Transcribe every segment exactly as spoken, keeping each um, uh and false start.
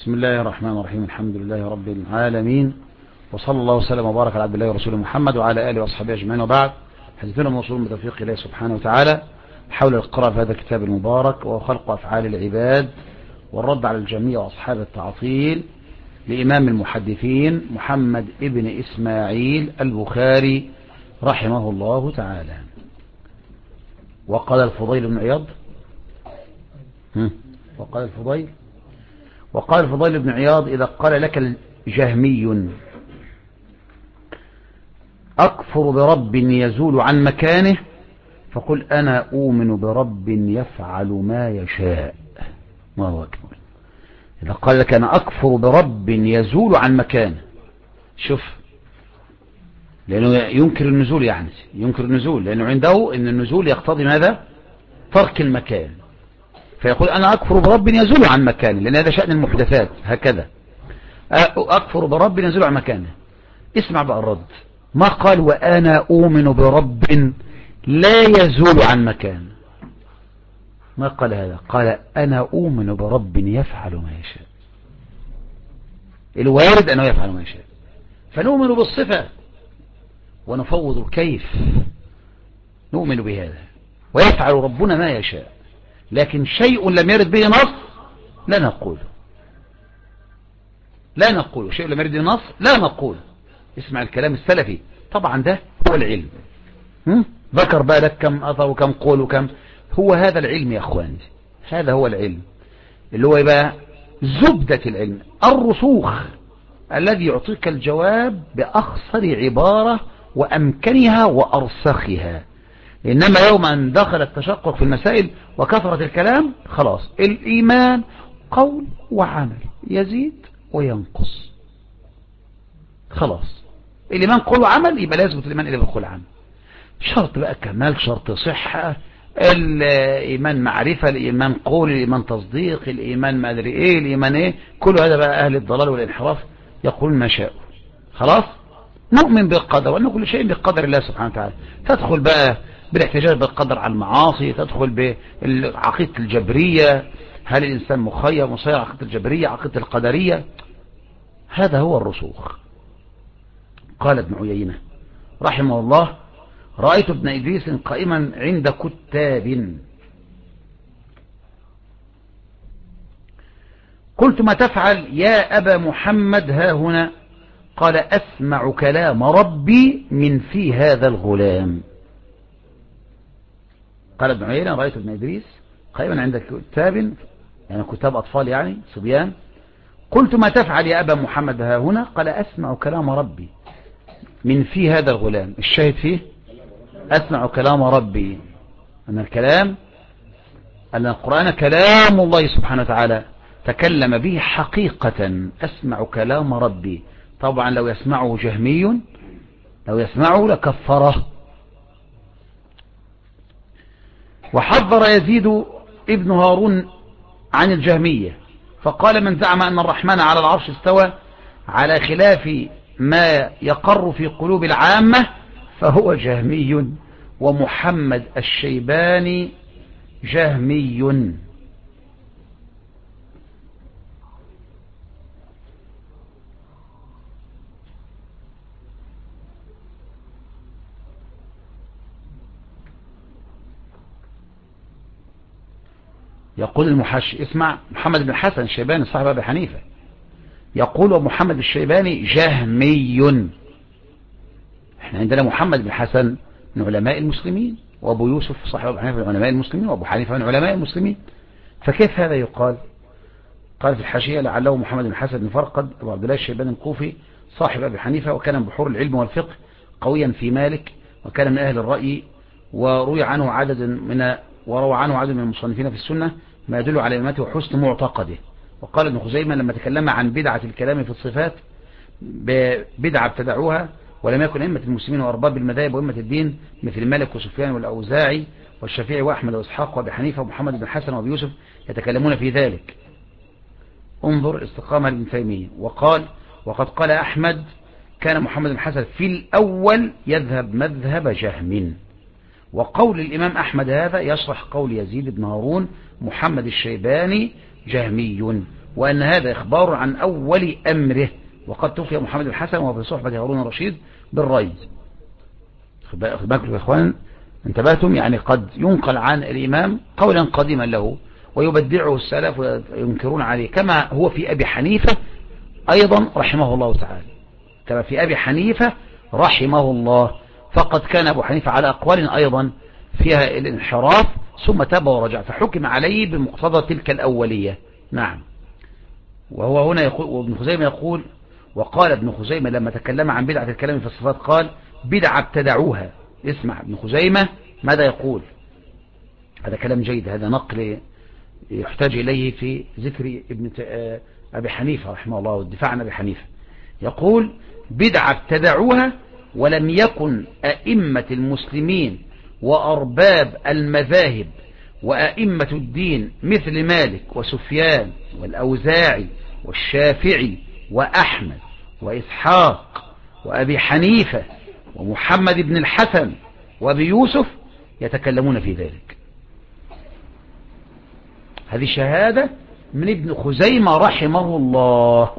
بسم الله الرحمن الرحيم. الحمد لله رب العالمين، وصلى الله وسلم وبارك على عبد الله ورسوله محمد وعلى آله وأصحابه أجمعين، وبعد. حديثنا موصول بتوفيق الله سبحانه وتعالى حول القراءة في هذا الكتاب المبارك، وخلق أفعال العباد والرد على الجميع وأصحاب التعطيل لإمام المحدثين محمد ابن إسماعيل البخاري رحمه الله تعالى. وقال الفضيل بن عياض وقال الفضيل وقال الفضيل بن عياض: إذا قال لك الجهمي أكفر برب يزول عن مكانه فقل أنا أؤمن برب يفعل ما يشاء. الله أكبر. إذا قال لك أنا أكفر برب يزول عن مكانه، شوف، لأنه ينكر النزول، يعني ينكر النزول لأنه عنده أن النزول يقتضي ماذا؟ ترك المكان. فيقول أنا أكفر برب يزول عن مكانه، لأن هذا شأن المحدثات هكذا. أكفر برب يزول عن مكانه. اسمع بقى الرد، ما قال وأنا أؤمن برب لا يزول عن مكانه، ما قال هذا، قال أنا أؤمن برب يفعل ما يشاء. الوارد أنه يفعل ما يشاء، فنؤمن بالصفة ونفوض الكيف، نؤمن بهذا، ويفعل ربنا ما يشاء. لكن شيء لم يرد به نص لا نقول، لا نقول شيء لم يرد به نص لا نقول. اسمع الكلام السلفي، طبعا ده هو العلم. ذكر بقى لك كم أثر وكم قول وكم، هو هذا العلم يا أخواني، هذا هو العلم اللي هو يبقى زبدة العلم، الرسوخ الذي يعطيك الجواب بأخصر عبارة وأمكنها وأرسخها. إنما يوم أن دخل التشقق في المسائل وكثرة الكلام، خلاص الإيمان قول وعمل، يزيد وينقص. خلاص الإيمان قول وعمل، يبقى لازم الإيمان إلى بالقول عمل. شرط بقى كمال، شرط صحة، الإيمان معرفة، الإيمان قول، الإيمان تصديق، الإيمان ما أدري إيه، الإيمان إيه، كل هذا بقى أهل الضلال والانحراف يقولون ما شاءوا. خلاص نؤمن بالقدر، وأن كل شيء بقدر الله سبحانه وتعالى. تدخل بقى بالاحتجاج بالقدر على المعاصي، تدخل بعقيدة الجبرية، هل الإنسان مخير مصير، عقيدة الجبرية، عقيدة القدرية، هذا هو الرسوخ. قال ابن عيينة رحمه الله: رأيت ابن إدريس قائما عند كتاب، قلت ما تفعل يا أبا محمد ها هنا؟ قال أسمع كلام ربي من في هذا الغلام. قال ابن عيينة: رأيت ابن إدريس قائما عند كتاب، يعني كتاب أطفال يعني صبيان، قلت ما تفعل يا أبا محمد ها هنا؟ قال أسمع كلام ربي من في هذا الغلام. الشاهد فيه أسمع كلام ربي، أن الكلام، أن القرآن كلام الله سبحانه وتعالى تكلم به حقيقة. أسمع كلام ربي. طبعا لو يسمعه جهمي، لو يسمعه لكفره. وحذر يزيد ابن هارون عن الجهمية، فقال: من زعم أن الرحمن على العرش استوى على خلاف ما يقر في قلوب العامة فهو جهمي، ومحمد الشيباني جهمي. يقول المحشي، اسمع، محمد بن حسن الشيباني صاحب أبي حنيفة يقول: ومحمد الشيباني جهمي. احنا عندنا محمد بن حسن من علماء المسلمين، وابو يوسف صاحب أبي حنيفة من علماء المسلمين، وابو حنيفة من علماء المسلمين، فكيف هذا يقال؟ قال في الحاشية: لعله محمد بن حسن بن فرقد أبو عبد الله الشيباني الكوفي صاحب أبي حنيفة، وكان بحور العلم والفقه قويا في مالك، وكان من أهل الرأي، وروي عنه عدد من وروى عنه عدد من المصنفين في السنة ما يدل على إمامته وحسن معتقده. وقال ابن خزيمة لما تكلم عن بدعة الكلام في الصفات، بدعة ابتدعوها ولم يكن أئمة المسلمين وأرباب المذاهب وأئمة الدين مثل مالك وسفيان والأوزاعي والشافعي وأحمد وإسحاق وأبي حنيفة ومحمد بن حسن وأبي يوسف يتكلمون في ذلك. انظر استقامة ابن تيمية. وقال: وقد قال أحمد: كان محمد بن حسن في الأول يذهب مذهب جهم. وقول الإمام أحمد هذا يشرح قول يزيد بن هارون: محمد الشيباني جهمي، وأن هذا إخبار عن أول أمره. وقد توفي محمد بن الحسن وهو في صحبة هارون الرشيد بالري. خد بالكم يا إخوان، انتبهتم؟ يعني قد ينقل عن الإمام قولا قديما له ويبدعه السلف وينكرون عليه، كما هو في أبي حنيفة أيضا رحمه الله تعالى، كما في أبي حنيفة رحمه الله. فقد كان أبو حنيفة على أقوال أيضا فيها الانحراف ثم تاب ورجع، فحكم عليه بمقتضى تلك الأولية. نعم. وهو هنا يقول، وابن خزيمة يقول، وقال ابن خزيمة لما تكلم عن بدعة الكلام في الصفات قال بدعة ابتدعوها. اسمع ابن خزيمة ماذا يقول، هذا كلام جيد، هذا نقل يحتاج إليه في ذكر ابن أبي حنيفة رحمه الله والدفاع عن أبي حنيفة. يقول بدعة ابتدعوها ولم يكن أئمة المسلمين وأرباب المذاهب وأئمة الدين مثل مالك وسفيان والأوزاعي والشافعي وأحمد وإسحاق وأبي حنيفة ومحمد بن الحسن وأبي يوسف يتكلمون في ذلك. هذه شهادة من ابن خزيمة رحمه الله،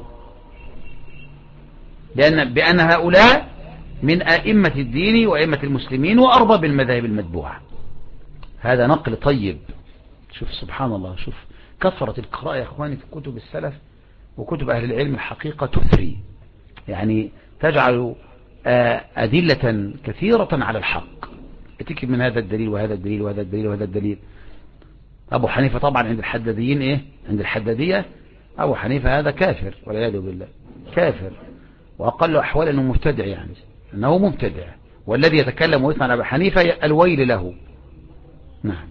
لأن بأن هؤلاء من أئمة الدين وأئمة المسلمين وأرباب المذاهب المتبوعة. هذا نقل طيب. شوف سبحان الله، شوف كثرة القراءة يا إخواني في كتب السلف وكتب أهل العلم، الحقيقة تثري، يعني تجعل أدلة كثيرة على الحق، تكتب من هذا الدليل وهذا الدليل وهذا الدليل وهذا الدليل. أبو حنيفة طبعا عند الحداديين إيه؟ عند الحدادية أبو حنيفة هذا كافر والعياذ بالله، كافر، وأقل أحوال أنه مبتدع، يعني أنه مبتدع، والذي يتكلم ويسمع عن أبو حنيفة الويل له. نعم.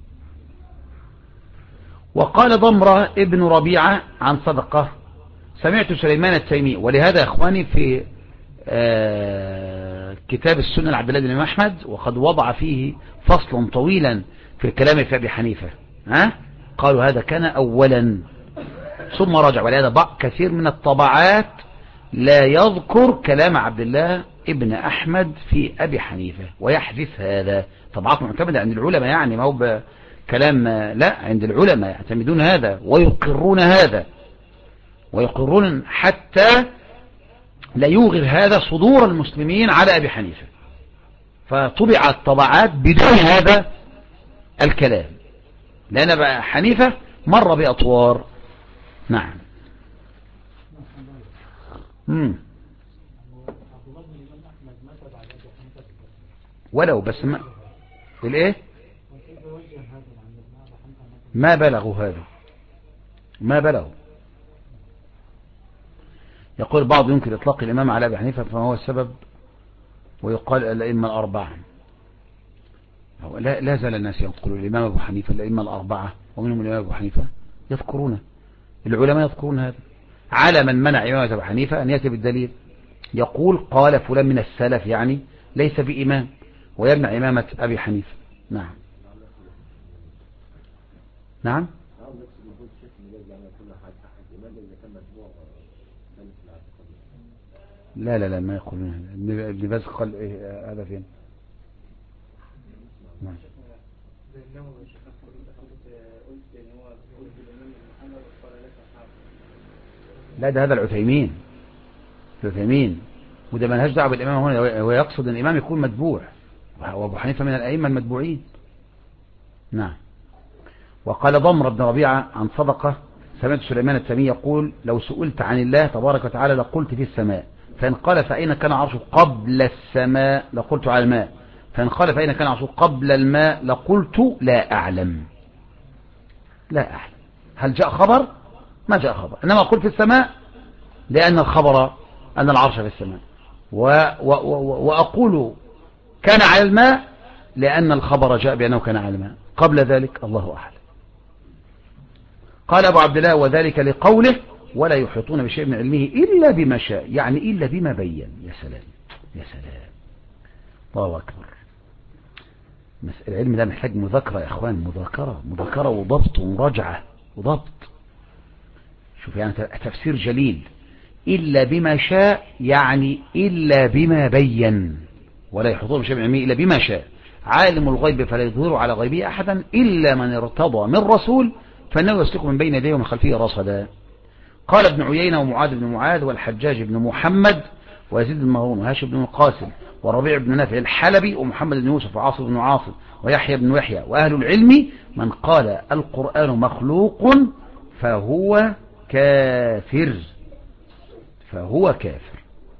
وقال ضمرة ابن ربيعة عن صدقة سمعت سليمان التيمي. ولهذا يا إخواني في آه كتاب السنة لعبد الله بن أحمد وقد وضع فيه فصلا طويلا في الكلام في أبي حنيفة، ها؟ قالوا هذا كان أولا ثم رجع. ولهذا بعض كثير من الطبعات لا يذكر كلام عبد الله ابن أحمد في أبي حنيفة ويحذف هذا. طبعات معتمدة عند العلماء، يعني ما هو كلام، لا، عند العلماء يعتمدون هذا ويقرون هذا، ويقرون حتى لا يوغر هذا صدور المسلمين على أبي حنيفة، فطبعت طبعات بدون هذا الكلام، لأن أبي حنيفة مر بأطوار. نعم. مم. ولو بس ما الايه ما بلغوا هذا، ما بلغوا. يقول بعض يمكن إطلاق الإمام على أبي حنيفة فما هو السبب، ويقال الأئمة الأربعة. لا, لا زال الناس يقولون الإمام أبو حنيفة الأئمة الأربعة ومنهم الإمام أبو حنيفة، يذكرون العلماء يذكرون هذا. على من منع إمامة أبو حنيفة أن يأتي بالدليل، يقول قال فلان من السلف يعني ليس بإمام ويمنع إمامة أبي حنيفة. نعم. نعم. لا لا لا ما يقولون هذا. ابن باز قال إيه هذا فين؟ نعم. لا ده هذا العثيمين، العثيمين، وده ملهاش دعوه بالإمام هنا، هو يقصد أن الإمام يكون متبوع، وأبو حنيفة من الأئمة المتبوعين. نعم. وقال ضمر بن ربيعة عن صدقة سمعت سليمان التيمي يقول لو سئلت عن الله تبارك وتعالى لقلت في السماء، فإن قال فأين كان عرشه قبل السماء لقلت على الماء، فإن قال فأين كان عرشه قبل الماء لقلت لا أعلم. لا أعلم. هل جاء خبر؟ ما جاء خبر، إنما قلت في السماء لأن الخبر أن العرش في السماء، و و و وأقول كان على الماء لأن الخبر جاء بأنه كان على الماء، قبل ذلك الله أعلم. قال أبو عبد الله وذلك لقوله ولا يحيطون بشيء من علمه إلا بما شاء، يعني إلا بما بين. يا سلام يا سلام، الله أكبر. العلم ده محتاج مذاكرة يا إخوان، مذاكرة مذاكرة وضبط ومراجعة وضبط. شوف يعني تفسير جليل، إلا بما شاء يعني إلا بما بين، ولا يحيطون بشيء من علمه إلا بما شاء. عالم الغيب فلا يظهر على غيبه أحدا إلا من ارتضى من رسول فإنه يسلك من بين يديه ومن خلفه رصدا. قال ابن عيينة ومعاذ بن معاذ والحجاج بن محمد ويزيد بن مهرون وهاشم بن القاسم وربيع بن نافع الحلبي ومحمد بن يوسف وعاصم بن عاصم ويحيى بن يحيى وأهل العلم من قال القرآن مخلوق فهو كافر فهو كافر.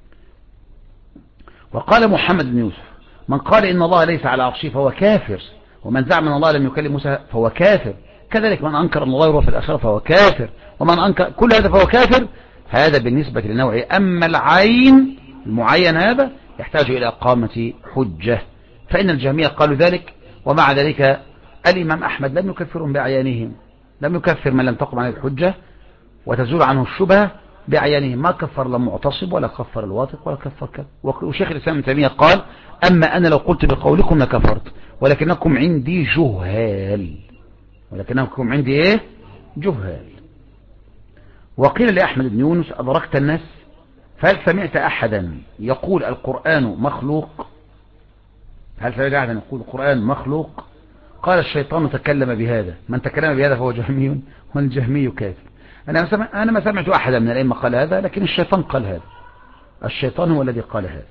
وقال محمد بن يوسف من قال إن الله ليس على عرشه فهو كافر، ومن زعم أن الله لم يكلم موسى فهو كافر، كذلك من أنكر أن الله يروى في الآخرة فهو كافر، ومن أنكر كل هذا فهو كافر. هذا بالنسبة لنوعه. أما العين المعين هذا يحتاج إلى إقامة حجة، فإن الجهمية قالوا ذلك، ومع ذلك الإمام أحمد لم يكفرهم بأعيانهم، لم يكفر من لم تقم عليه الحجة وتزول عنه الشبهة بأعيانهم، ما كفر لا معتصب ولا كفر الواثق ولا كفر كذا. وشيخ الإسلام ابن تيمية قال أما أنا لو قلت بقولكم لكفرت ولكنكم عندي جهال، ولكنكم عندي إيه؟ جهال. وقيل لأحمد بن يونس أدركت الناس فهل سمعت أحدا يقول القرآن مخلوق؟ هل سمعت أحدا يقول القرآن مخلوق؟ قال الشيطان تكلم بهذا، من تكلم بهذا فهو جهمي والجهمي كافر. أنا سمع أنا ما سمعت أحدا من الأئمة قال هذا، لكن الشيطان قال هذا، الشيطان هو الذي قال هذا.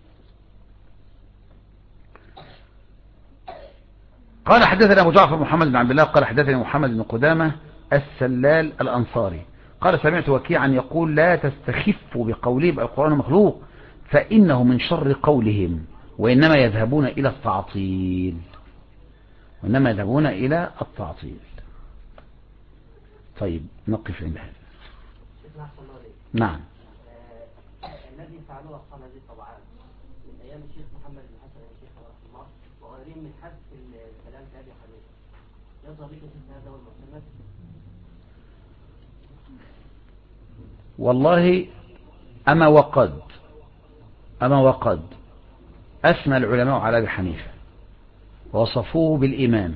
قال حدثنا أبو جعفر محمد بن عبد الله قال حدثنا محمد بن قدامة السلال الأنصاري قال سمعت وكيعا يقول لا تستخفوا بقولهم القرآن مخلوق فإنه من شر قولهم، وإنما يذهبون إلى التعطيل، وإنما يذهبون إلى التعطيل. طيب نقف عند هذا. نعم. الذي فعلوه أصحاب هذه الطبعات من أيام الشيخ محمد بن حسن الشيخ رحمه الله وغيرهم من حذف الكلام في أبي حنيفة، يظهر لك في هذا والمعتمد؟ والله أما وقد أما وقد أثنى العلماء على أبي حنيفة ووصفوه بالإمامة،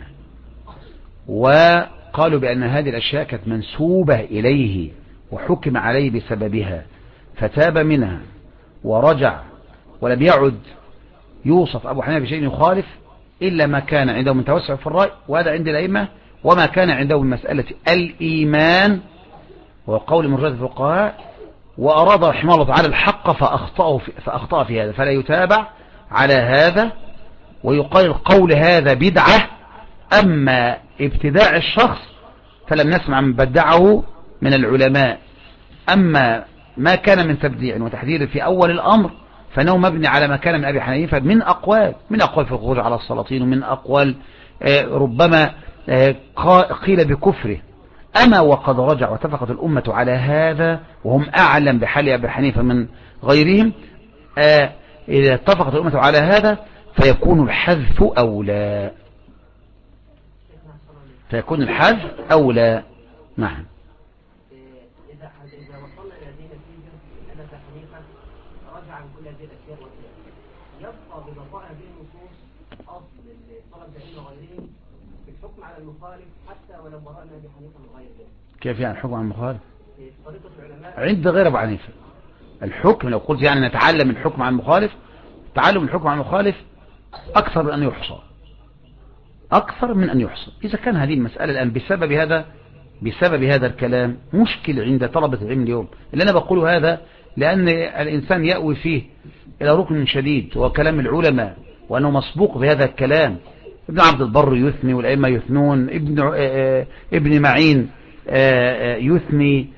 وقالوا بأن هذه الأشياء كانت منسوبة إليه وحكم عليه بسببها فتاب منها ورجع، ولم يعد يوصف أبو حنيفة بشيء يخالف إلا ما كان عنده من توسع في الرأي، وهذا عند الأئمة، وما كان عنده من مسألة الإيمان وقول مرجئة الفقهاء، وأراد رحمه الله تعالى الحق فأخطأ في, فأخطأ في هذا، فلا يتابع على هذا ويقال القول هذا بدعة. أما ابتداع الشخص فلم نسمع من بدعه من العلماء، أما ما كان من تبديع وتحذير في أول الأمر فإنه مبني على ما كان من أبي حنيفة من أقوال من أقوال في الخروج على السلاطين، ومن أقوال ربما قيل بكفره. أما وقد رجع واتفقت الأمة على هذا وهم أعلم بحال أبي حنيفة من غيرهم، إذا اتفقت الأمة على هذا فيكون الحذف أولى، فيكون الحذف أولى. نعم. إذا إذا وصلنا إلى هذه النتيجة أن أبي حنيفة رجع عن كل هذه الأشياء والأشياء، يبقى ببقاء هذه النصوص أصل لطلب العلم وغيرهم في الحكم على المخالف حتى ولو برأنا أبي حنيفة من غير ذلك. كيف يعني الحكم على المخالف؟ في طريقة العلماء عند غير أبو حنيفة الحكم، لو قلت يعني نتعلم الحكم على المخالف، تعلم الحكم على المخالف أكثر من أن يحصى، أكثر من أن يحصى. إذا كان هذه المسألة الآن بسبب هذا بسبب هذا الكلام مشكل عند طلبة العلم اليوم، اللي أنا بقوله هذا لأن الإنسان يأوي فيه إلى ركن شديد وهو كلام العلماء، وأنه مسبوق بهذا الكلام. ابن عبد البر يثني والأئمة يثنون، ابن ابن معين يثني،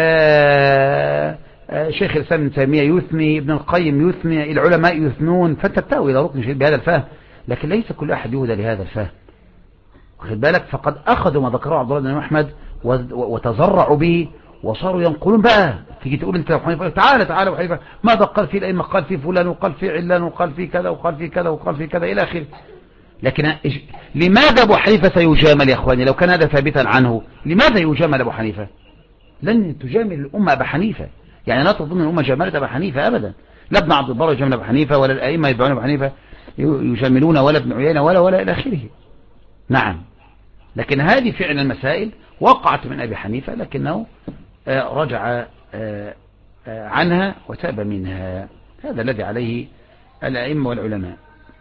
شيخ الإسلام ابن تيمية يثني، ابن القيم يثني، العلماء يثنون، فأنت تأوي إلى ركن شديد بهذا الفهم، لكن ليس كل أحد يهدى لهذا الفهم. واخد بالك؟ فقد أخذوا ما ذكره عبد الله بن أحمد وتزرعوا به وصاروا ينقلون. بقى تيجي تقول أنت أبو حنيفة، تعالى تعالى أبو حنيفة ماذا قال فيه الأئمة؟ قال فيه فلان وقال فيه علان وقال فيه كذا وقال فيه كذا وقال فيه كذا إلى آخره. لكن لماذا أبو حنيفة سيجامل يا أخواني؟ لو كان هذا ثابتا عنه لماذا يجامل أبو حنيفة؟ لن تجامل الأمة أبو حنيفة، يعني لا تظن الأمة جاملت أبو حنيفة أبدا، لا ابن عبد البر يجامل أبو حنيفة ولا الأئمة يتبعون أبو حنيفة يجاملون ولا ابن عيينة ولا ولا إلى آخره. نعم. لكن هذه فعل المسائل وقعت من أبي حنيفة، لكنه رجع عنها وتاب منها. هذا الذي عليه الأئمة والعلماء.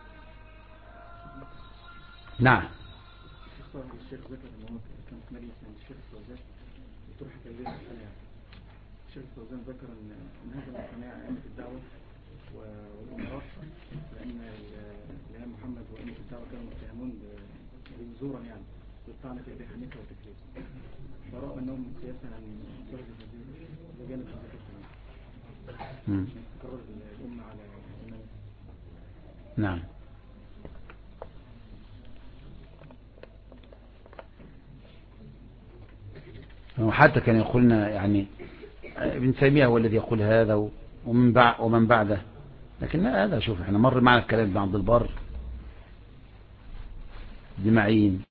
نعم. الشيخ ذكر ان هو كان في مجلس عند الشيخ الفوزان بتروح تكلمه الشيخ فوزان ذكر ان ان هذا من صنايع ائمه الدعوه والامراء، لان اللي هي محمد وائمه الدعوه كانوا متهمون بزورا يعني بالطعن في ابي حنيفه وتكليف، فرغم انهم قياسا عن درجه جانب الذكر تكرر الامه على الامام. نعم. وحتى كان يقولنا يعني ابن تيمية هو الذي يقول هذا ومن بعد ومن بعده، لكن هذا شوف احنا مر معنا الكلام ابن عبد البر بمعين